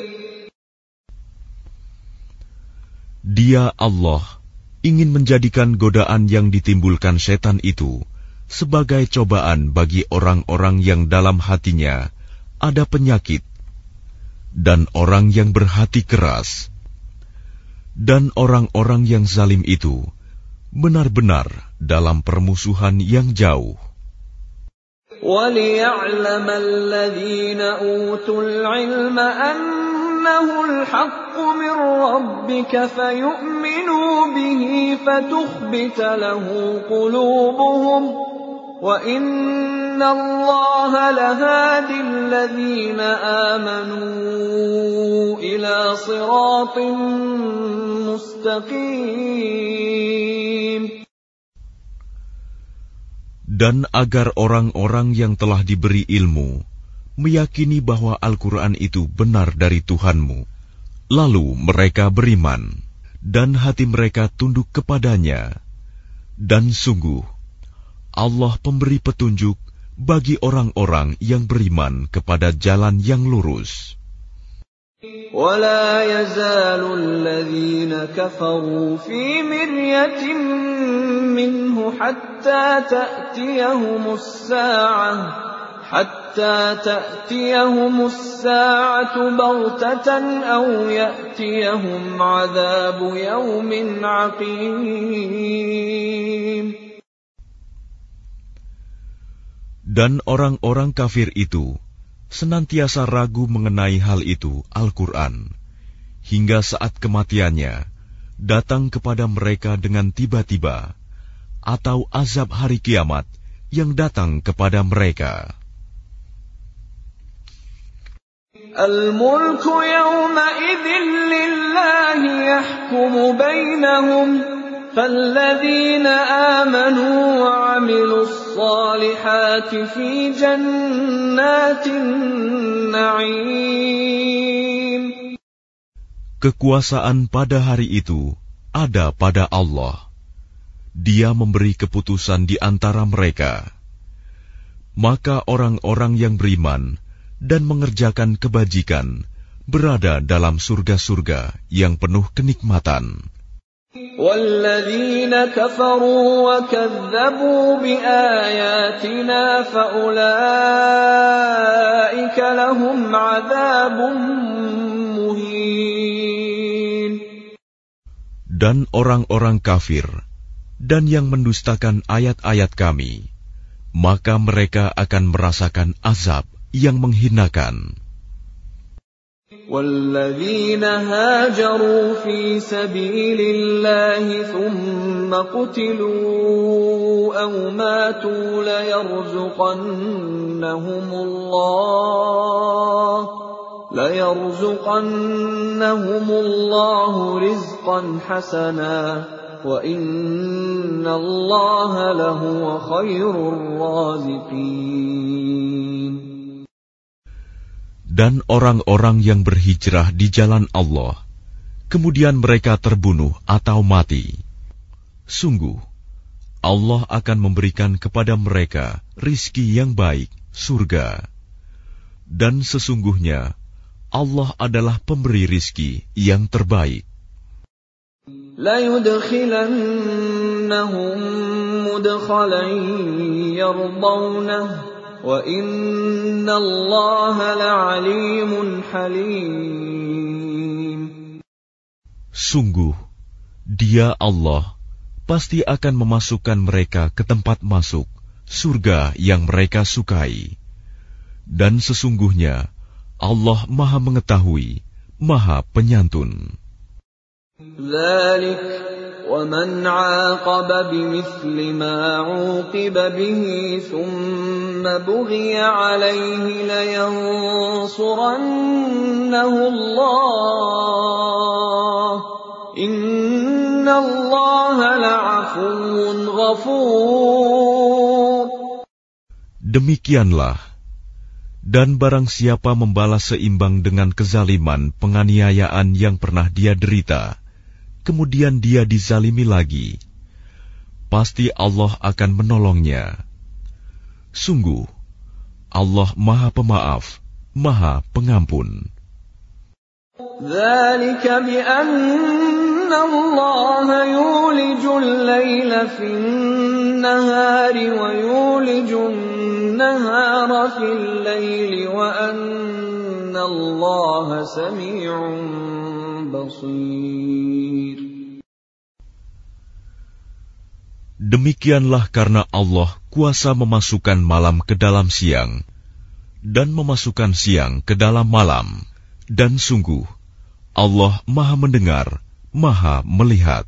Dia Allah ingin menjadikan godaan yang ditimbulkan setan itu sebagai cobaan bagi orang-orang yang dalam hatinya ada penyakit dan orang yang berhati keras, dan orang-orang yang zalim itu benar-benar dalam permusuhan yang jauh. وَلِيَعْلَمَ الَّذِينَ أُوتُوا الْعِلْمَ أَنَّهُ الْحَقُّ مِنْ رَبِّكَ فَيُؤْمِنُوا بِهِ فَتُخْبِتَ لَهُ قُلُوبُهُمْ وَإِنَّ اللَّهَ لَهَادِ الَّذِينَ آمَنُوا إِلَى صِرَاطٍ مُسْتَقِيمٍ. Dan agar orang-orang yang telah diberi ilmu meyakini bahwa Al-Quran itu benar dari Tuhanmu, lalu mereka beriman, dan hati mereka tunduk kepadanya. Dan sungguh, Allah pemberi petunjuk bagi orang-orang yang beriman kepada jalan yang lurus. وَلَا يَزَالُ الَّذِينَ كَفَرُوا فِي مِرْيَةٍ مِّنْهُ حَتَّى تَأْتِيَهُمُ السَّاعَةُ بَغْتَةً أَوْ يَأْتِيَهُمْ عَذَابُ يَوْمٍ عَقِيمٍ. Dan orang-orang kafir itu senantiasa ragu mengenai hal itu, Al-Quran, hingga saat kematiannya datang kepada mereka dengan tiba-tiba, atau azab hari kiamat yang datang kepada mereka. Al-mulku yawma'idhin lillahi yahkumu bainahum falladzina amanu wa 'amilus salihati fi jannatin na'im. Kekuasaan pada hari itu ada pada Allah. Dia memberi keputusan di antara mereka. Maka orang-orang yang beriman dan mengerjakan kebajikan berada dalam surga-surga yang penuh kenikmatan. وَالَّذِينَ كَفَرُوا وَكَذَّبُوا بِآيَاتِنَا فَأُولَئِكَ لَهُمْ عَذَابٌ مُهِينٌ. Dan orang-orang kafir dan yang mendustakan ayat-ayat kami, maka mereka akan merasakan azab yang menghinakan. وَالَّذِينَ هَاجَرُوا فِي سَبِيلِ اللَّهِ ثُمَّ قُتِلُوا أَوْ مَاتُوا لَيَرْزُقَنَّهُمُ اللَّهُ رِزْقًا حَسَنًا وَإِنَّ اللَّهَ لَهُوَ خَيْرُ الرَّازِقِينَ. Dan orang-orang yang berhijrah di jalan Allah, kemudian mereka terbunuh atau mati, sungguh Allah akan memberikan kepada mereka rizki yang baik, surga. Dan sesungguhnya Allah adalah pemberi rizki yang terbaik. لَيُدْخِلَنَّهُمْ مُدْخَلًا يَرْضَوْنَهُ وَإِنَّ اللَّهَ لَعَلِيمٌ حَلِيمٌ. Sungguh, Dia Allah pasti akan memasukkan mereka ke tempat masuk surga yang mereka sukai. Dan sesungguhnya Allah Maha Mengetahui, Maha Penyantun. ذَلِكَ وَمَنْ عَاقَبَ بِمِثْلِ مَا عُوقِبَ بِهِ ثُمَّ بُغِيَ عَلَيْهِ لَيَنصُرَنَّهُ اللَّهُ إِنَّ اللَّهَ لَعَفُوٌّ غَفُورٌ. Demikianlah, dan barang siapa membalas seimbang dengan kezaliman penganiayaan yang pernah dia derita, kemudian dia dizalimi lagi, pasti Allah akan menolongnya. Sungguh, Allah Maha Pemaaf, Maha Pengampun. ذلك بأن الله يولج الليل في النهار ويولج النهار في الليل وأن الله سميع بصير. Demikianlah karena Allah kuasa memasukkan malam ke dalam siang dan memasukkan siang ke dalam malam, dan sungguh Allah Maha mendengar, Maha melihat.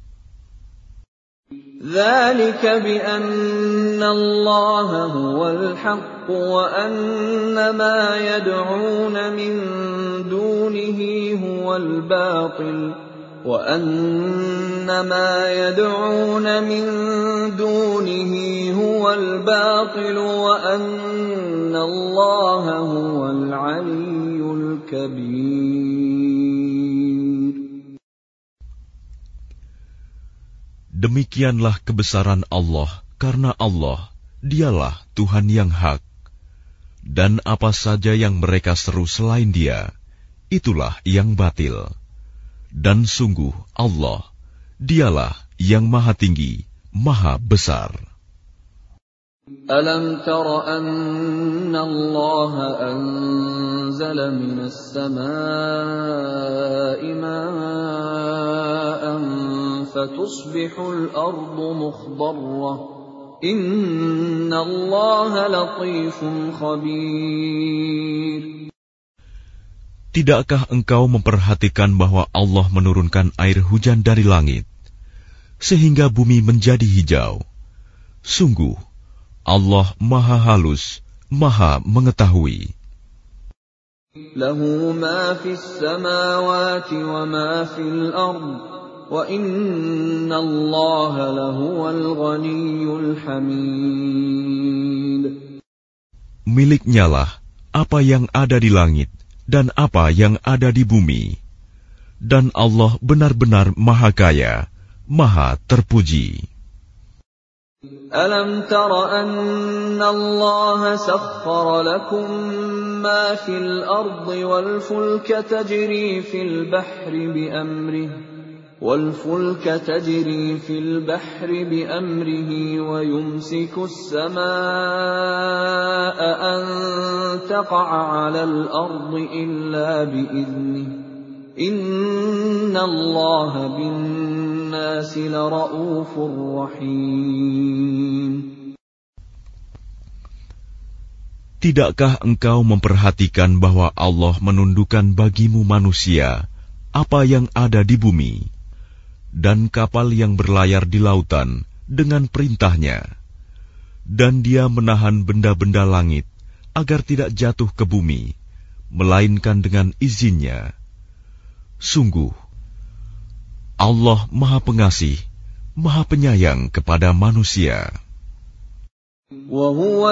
ذلك بأن الله هو الحق وأن ما يدعون من دونه هو الباطل وأن ما يدعون من دونه هو الباطل وأن الله هو العلي الكبير. Demikianlah kebesaran Allah, karena Allah, dialah Tuhan yang hak. Dan apa saja yang mereka seru selain Dia, itulah yang batil. Dan sungguh Allah, dialah yang maha tinggi, maha besar. ألم تر أن الله أنزل من السماء ماء فتصبح الأرض مخضرة إن الله لطيف خبير. Tidakkah engkau memperhatikan bahwa Allah menurunkan air hujan dari langit, sehingga bumi menjadi hijau? Sungguh, Allah Maha Halus, Maha Mengetahui. Lahu ma fis samawati wa ma fil ard wa inna Allaha lahuwal ghaniyyul hamid. Miliknyalah apa yang ada di langit dan apa yang ada di bumi, dan Allah benar-benar Maha Kaya, Maha Terpuji. ألم تر أن الله سخر لكم ما في الأرض والفلك تجري في البحر بأمره ويمسك السماء أن تقع على الأرض إلا بإذنه إن الله بالناس لرؤوف رحيم. Tidakkah engkau memperhatikan bahwa Allah menundukkan bagimu manusia apa yang ada di bumi, dan kapal yang berlayar di lautan dengan perintahnya, dan Dia menahan benda-benda langit agar tidak jatuh ke bumi, melainkan dengan izinnya. Sungguh, Allah Maha Pengasih, Maha Penyayang kepada manusia. وَهُوَ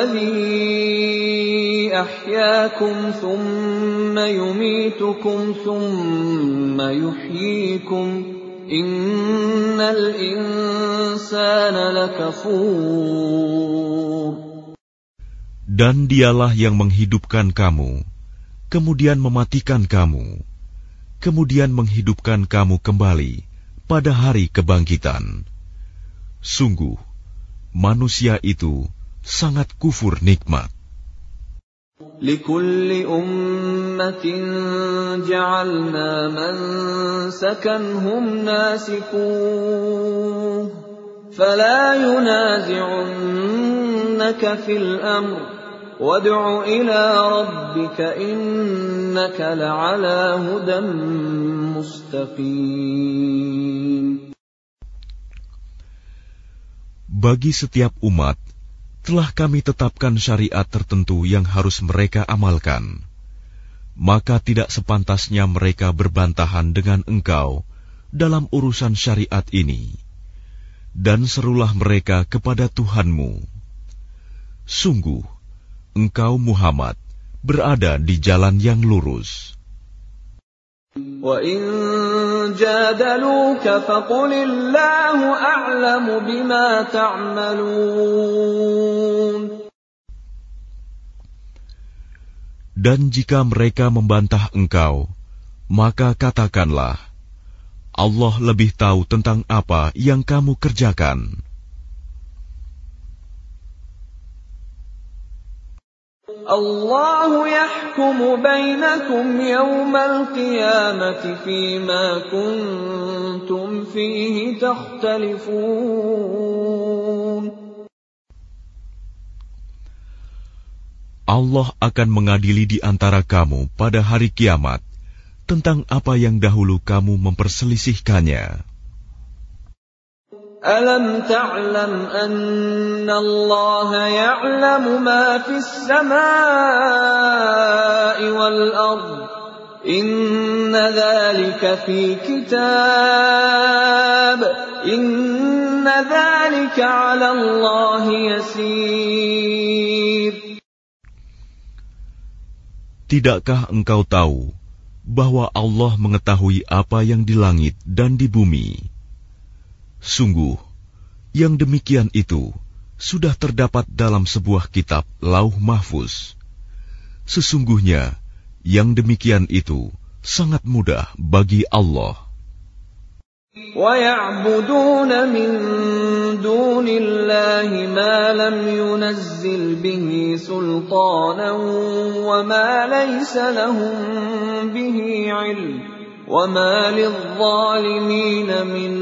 الَّذِي أَحْيَاكُمْ ثُمَّ يُمِيتُكُمْ ثُمَّ يُحْيِيكُمْ إِنَّ الْإِنسَانَ لَكَفُورٌ. Dan Dialah yang menghidupkan kamu, kemudian mematikan kamu, kemudian menghidupkan kamu kembali pada hari kebangkitan. Sungguh, manusia itu sangat kufur nikmat. لِكُلِّ أُمَّةٍ جَعَلْنَا مَنسَكًا هُمْ نَاسِكُوهُ فَلَا يُنَازِعُنَّكَ فِي الْأَمْرِ وَادْعُ إِلَى رَبِّكَ إِنَّكَ لَعَلَى هُدًى مُسْتَقِيمٍ. Bagi setiap umat telah kami tetapkan syariat tertentu yang harus mereka amalkan. Maka tidak sepantasnya mereka berbantahan dengan engkau dalam urusan syariat ini. Dan serulah mereka kepada Tuhanmu. Sungguh, engkau Muhammad berada di jalan yang lurus. وَإِن جَادَلُوكَ فَقُلِ اللَّهُ أَعْلَمُ بِمَا تَعْمَلُونَ. Dan jika mereka membantah engkau, maka katakanlah, Allah lebih tahu tentang apa yang kamu kerjakan. Allahu yahkumu bainakum yawmal qiyamati fima kuntum fihi takhtalifun. Allah akan mengadili di antara kamu pada hari kiamat tentang apa yang dahulu kamu memperselisihkannya. Alam ta'lam anna Allah ya'lamu ma fis samaa'i wal ard. Inna dhalika fi kitab. Inna dhalika 'ala Allah yasir. Tidakkah engkau tahu bahwa Allah mengetahui apa yang di langit dan di bumi? Sungguh, yang demikian itu sudah terdapat dalam sebuah kitab Lauh Mahfuz. Sesungguhnya, yang demikian itu sangat mudah bagi Allah. وَيَعْبُدُونَ مِن دُونِ اللَّهِ مَا لَمْ يُنَزِّلْ بِهِ سُلْطَانًا وَمَا لَيْسَ لَهُم بِهِ عِلْمٌ وَمَا لِلظَّالِمِينَ مِن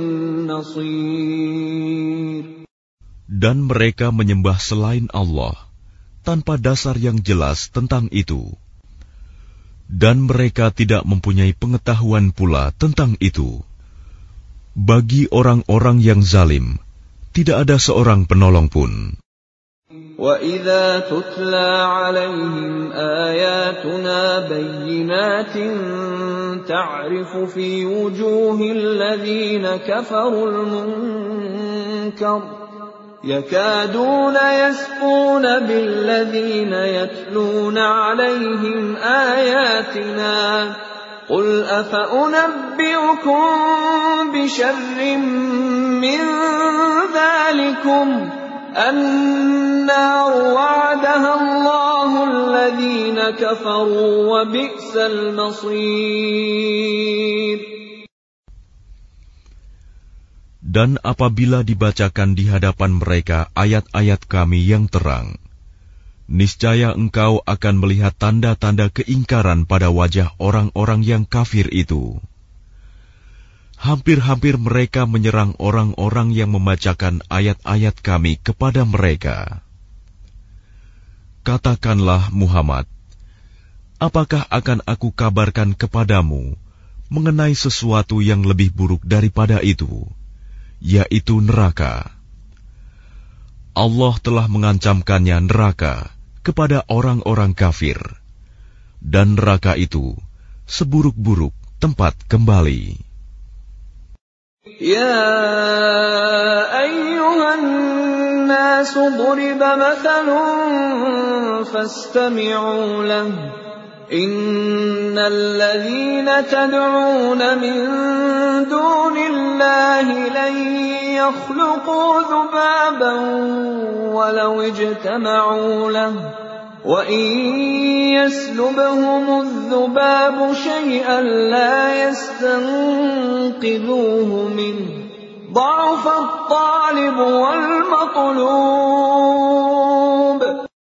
نَّصِيرٍ. Dan mereka menyembah selain Allah tanpa dasar yang jelas tentang itu. Dan mereka tidak mempunyai pengetahuan pula tentang itu. Bagi orang-orang yang zalim, tidak ada seorang penolong pun. وَإِذَا تُتْلَى عَلَيْهِمْ آيَاتُنَا بَيِّنَاتٍ تَعْرِفُ فِي وُجُوهِ الَّذِينَ كَفَرُوا الْمُنكَرَ يَكَادُونَ يَسْطُونَ بِالَّذِينَ يَتْلُونَ عَلَيْهِمْ آيَاتِنَا قُلْ أَفَأُنَبِّئُكُم بِشَرٍّ مِّن ذَلِكُمْ النَّارُ وَعَدَهَا اللَّهُ الَّذِينَ كَفَرُوا وَبِئْسَ الْمَصِيرُ. Dan apabila dibacakan di hadapan mereka ayat-ayat Kami yang terang, niscaya engkau akan melihat tanda-tanda keingkaran pada wajah orang-orang yang kafir itu. Hampir-hampir mereka menyerang orang-orang yang membacakan ayat-ayat Kami kepada mereka. Katakanlah Muhammad, apakah akan aku kabarkan kepadamu mengenai sesuatu yang lebih buruk daripada itu, yaitu neraka? Allah telah mengancamkannya neraka kepada orang-orang kafir, dan neraka itu seburuk-buruk tempat kembali. يَا أَيُّهَا النَّاسُ ضُرِبَ مَثَلٌ فَاسْتَمِعُوا لَهُ إِنَّ الَّذِينَ تَدْعُونَ مِن دُونِ اللَّهِ لَن يَخْلُقُوا ذُبَابًا وَلَوِ اجْتَمَعُوا لَهُ وَإِن يَسْلُبْهُمُ الذُّبَابُ شَيْئًا لَّا يَسْتَنقِذُوهُ مِنْهُ ضَعُفَ الطَّالِبُ وَالْمَطْلُوبُ.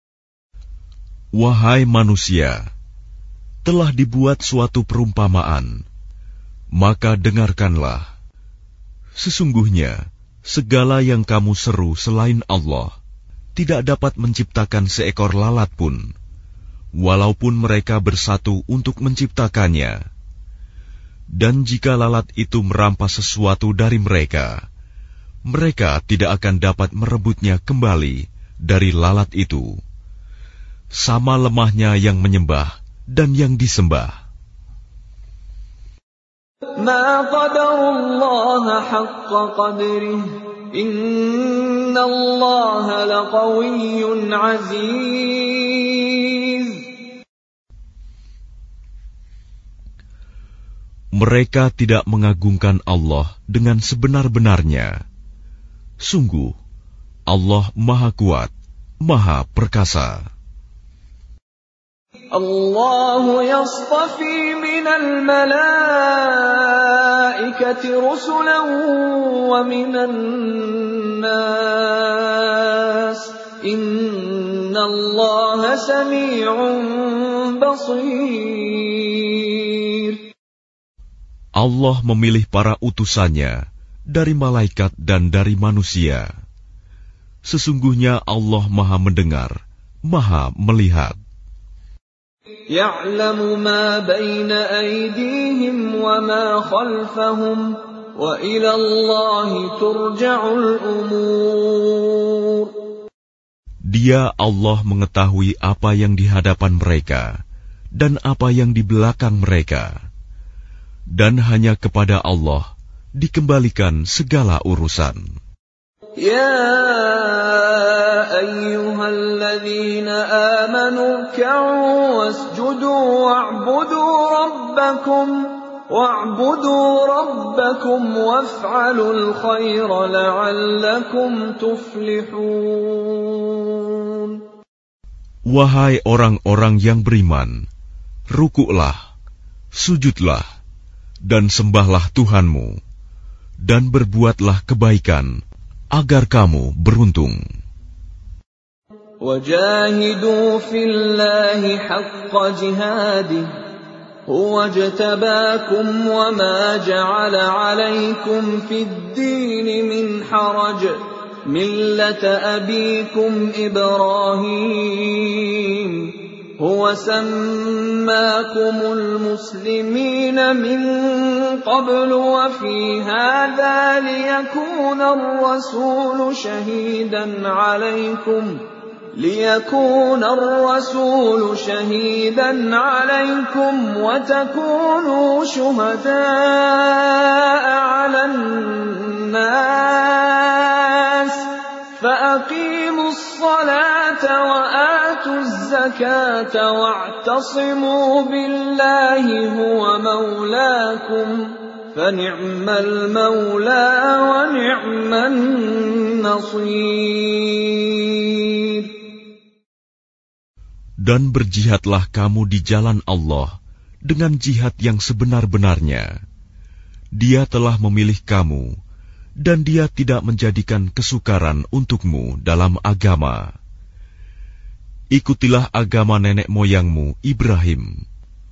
Wahai manusia, telah dibuat suatu perumpamaan, maka dengarkanlah. Sesungguhnya, segala yang kamu seru selain Allah tidak dapat menciptakan seekor lalat pun, walaupun mereka bersatu untuk menciptakannya. Dan jika lalat itu merampas sesuatu dari mereka, mereka tidak akan dapat merebutnya kembali dari lalat itu. Sama lemahnya yang menyembah dan yang disembah. Ma qadarullaha haqqa qadrih. Inna Allah laqawiyyun aziz. Mereka tidak mengagungkan Allah dengan sebenar-benarnya. Sungguh, Allah Maha Kuat, Maha Perkasa. Allah yastafi minal malaikati rusulan wa minan nas. Innallaha sami'un basir. Allah memilih para utusannya dari malaikat dan dari manusia. Sesungguhnya Allah Maha mendengar, Maha melihat. Ya'lamu ma baina aydihim wa ma khalfahum wa ila Allahi turja'ul umur. Dia Allah mengetahui apa yang di hadapan mereka dan apa yang di belakang mereka. Dan hanya kepada Allah dikembalikan segala urusan. Ya ayyuhalladzina amanu ka'u wasjudu wa'budu rabbakum waf'alul khaira la'allakum tuflihun. Wahai orang-orang yang beriman, rukuklah, sujudlah, dan sembahlah Tuhanmu, dan berbuatlah kebaikan, agar kamu beruntung. Wajahidu fillahi haqqa jihadih, huwa jtabakum wa ma ja'ala alaykum fid dini min haraj, millata abikum Ibrahim. هو سماكم المسلمين من قبل وفي هذا ليكون الرسول شهيدا عليكم وتكونوا شهداء على الناس فأقيموا الصلاة وآتوا الزكاة واعتصموا بالله هو مولاكم فنعم المولى ونعم النصير. Dan berjihadlah kamu di jalan Allah dengan jihad yang sebenar-benarnya. Dia telah memilih kamu, dan Dia tidak menjadikan kesukaran untukmu dalam agama. Ikutilah agama nenek moyangmu Ibrahim.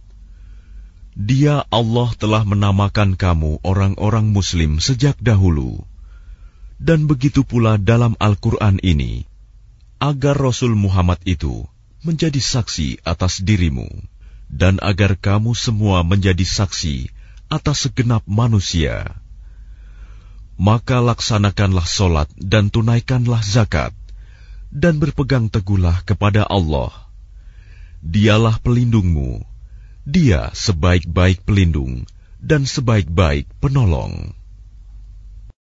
Dia Allah telah menamakan kamu orang-orang Muslim sejak dahulu. Dan begitu pula dalam Al-Quran ini, agar Rasul Muhammad itu menjadi saksi atas dirimu, dan agar kamu semua menjadi saksi atas segenap manusia. Maka laksanakanlah solat dan tunaikanlah zakat, dan berpegang teguhlah kepada Allah. Dialah pelindungmu, Dia sebaik-baik pelindung dan sebaik-baik penolong.